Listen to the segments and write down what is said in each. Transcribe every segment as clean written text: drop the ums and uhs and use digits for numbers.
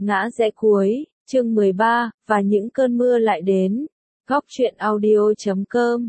Ngã rẽ cuối, chương 13, và những cơn mưa lại đến. Góc truyện audio.com.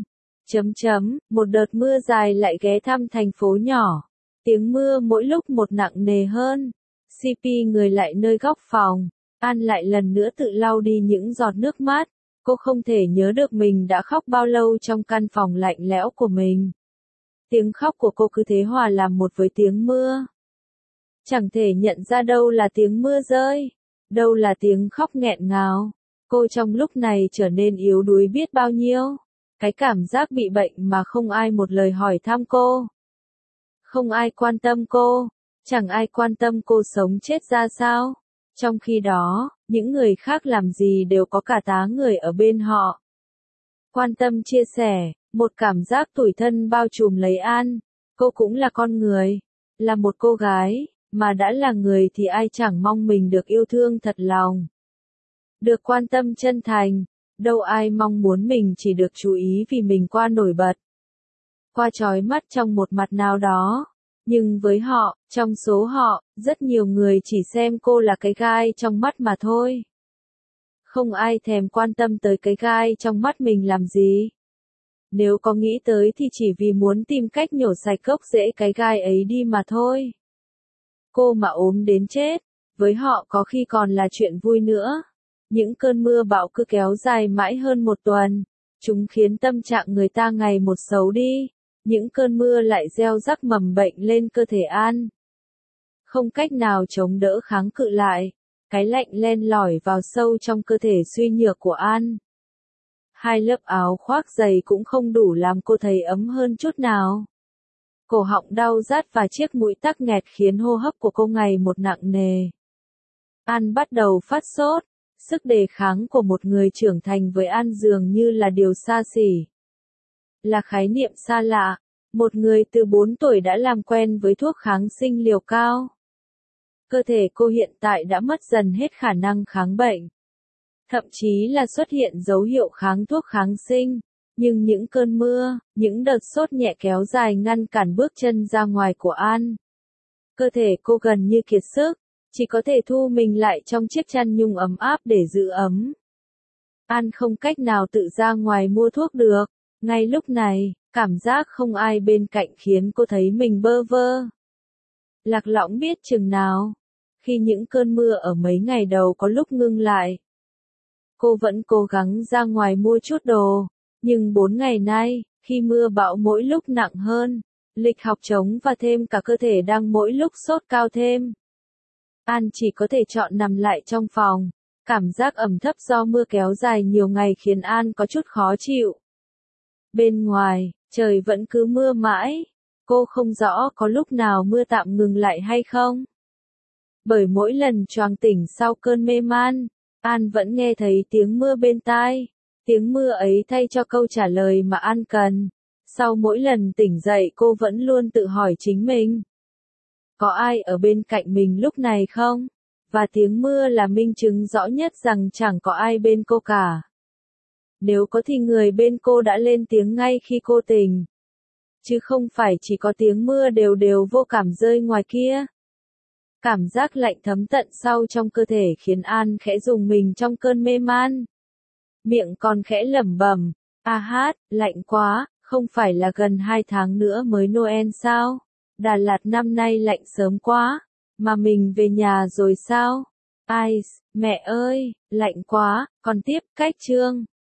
Một đợt mưa dài lại ghé thăm thành phố nhỏ. Tiếng mưa mỗi lúc một nặng nề hơn. CP người lại nơi góc phòng. An lại lần nữa tự lau đi những giọt nước mắt. Cô không thể nhớ được mình đã khóc bao lâu trong căn phòng lạnh lẽo của mình. Tiếng khóc của cô cứ thế hòa làm một với tiếng mưa. Chẳng thể nhận ra đâu là tiếng mưa rơi, đâu là tiếng khóc nghẹn ngào. Cô trong lúc này trở nên yếu đuối biết bao nhiêu. Cái cảm giác bị bệnh mà không ai một lời hỏi thăm cô. Không ai quan tâm cô, chẳng ai quan tâm cô sống chết ra sao. Trong khi đó, những người khác làm gì đều có cả tá người ở bên họ. Quan tâm chia sẻ, một cảm giác tủi thân bao trùm lấy An. Cô cũng là con người, là một cô gái, mà đã là người thì ai chẳng mong mình được yêu thương thật lòng. Được quan tâm chân thành, đâu ai mong muốn mình chỉ được chú ý vì mình qua nổi bật. Qua chói mắt trong một mặt nào đó. Nhưng với họ, trong số họ, rất nhiều người chỉ xem cô là cái gai trong mắt mà thôi. Không ai thèm quan tâm tới cái gai trong mắt mình làm gì. Nếu có nghĩ tới thì chỉ vì muốn tìm cách nhổ sạch gốc rễ cái gai ấy đi mà thôi. Cô mà ốm đến chết, với họ có khi còn là chuyện vui nữa. Những cơn mưa bão cứ kéo dài mãi hơn một tuần. Chúng khiến tâm trạng người ta ngày một xấu đi. Những cơn mưa lại gieo rắc mầm bệnh lên cơ thể An. Không cách nào chống đỡ kháng cự lại. Cái lạnh len lỏi vào sâu trong cơ thể suy nhược của An. 2 lớp áo khoác dày cũng không đủ làm cô thấy ấm hơn chút nào. Cổ họng đau rát và chiếc mũi tắc nghẹt khiến hô hấp của cô ngày một nặng nề. An bắt đầu phát sốt. Sức đề kháng của một người trưởng thành với An dường như là điều xa xỉ. Là khái niệm xa lạ. Một người từ 4 tuổi đã làm quen với thuốc kháng sinh liều cao. Cơ thể cô hiện tại đã mất dần hết khả năng kháng bệnh. Thậm chí là xuất hiện dấu hiệu kháng thuốc kháng sinh. Nhưng những cơn mưa, những đợt sốt nhẹ kéo dài ngăn cản bước chân ra ngoài của An. Cơ thể cô gần như kiệt sức, chỉ có thể thu mình lại trong chiếc chăn nhung ấm áp để giữ ấm. An không cách nào tự ra ngoài mua thuốc được. Ngay lúc này, cảm giác không ai bên cạnh khiến cô thấy mình bơ vơ. Lạc lõng biết chừng nào. Khi những cơn mưa ở mấy ngày đầu có lúc ngưng lại. Cô vẫn cố gắng ra ngoài mua chút đồ. Nhưng 4 ngày nay, khi mưa bão mỗi lúc nặng hơn, lịch học trống và thêm cả cơ thể đang mỗi lúc sốt cao thêm. An chỉ có thể chọn nằm lại trong phòng. Cảm giác ẩm thấp do mưa kéo dài nhiều ngày khiến An có chút khó chịu. Bên ngoài, trời vẫn cứ mưa mãi. Cô không rõ có lúc nào mưa tạm ngừng lại hay không. Bởi mỗi lần choàng tỉnh sau cơn mê man, An vẫn nghe thấy tiếng mưa bên tai. Tiếng mưa ấy thay cho câu trả lời mà An cần. Sau mỗi lần tỉnh dậy cô vẫn luôn tự hỏi chính mình. Có ai ở bên cạnh mình lúc này không? Và tiếng mưa là minh chứng rõ nhất rằng chẳng có ai bên cô cả. Nếu có thì người bên cô đã lên tiếng ngay khi cô tỉnh. Chứ không phải chỉ có tiếng mưa đều đều vô cảm rơi ngoài kia. Cảm giác lạnh thấm tận sâu trong cơ thể khiến An khẽ rùng mình trong cơn mê man. Miệng còn khẽ lẩm bẩm, lạnh quá, không phải là gần 2 tháng nữa mới Noel sao? Đà Lạt năm nay lạnh sớm quá, mà mình về nhà rồi sao? Mẹ ơi, lạnh quá, còn tiếp cách chương.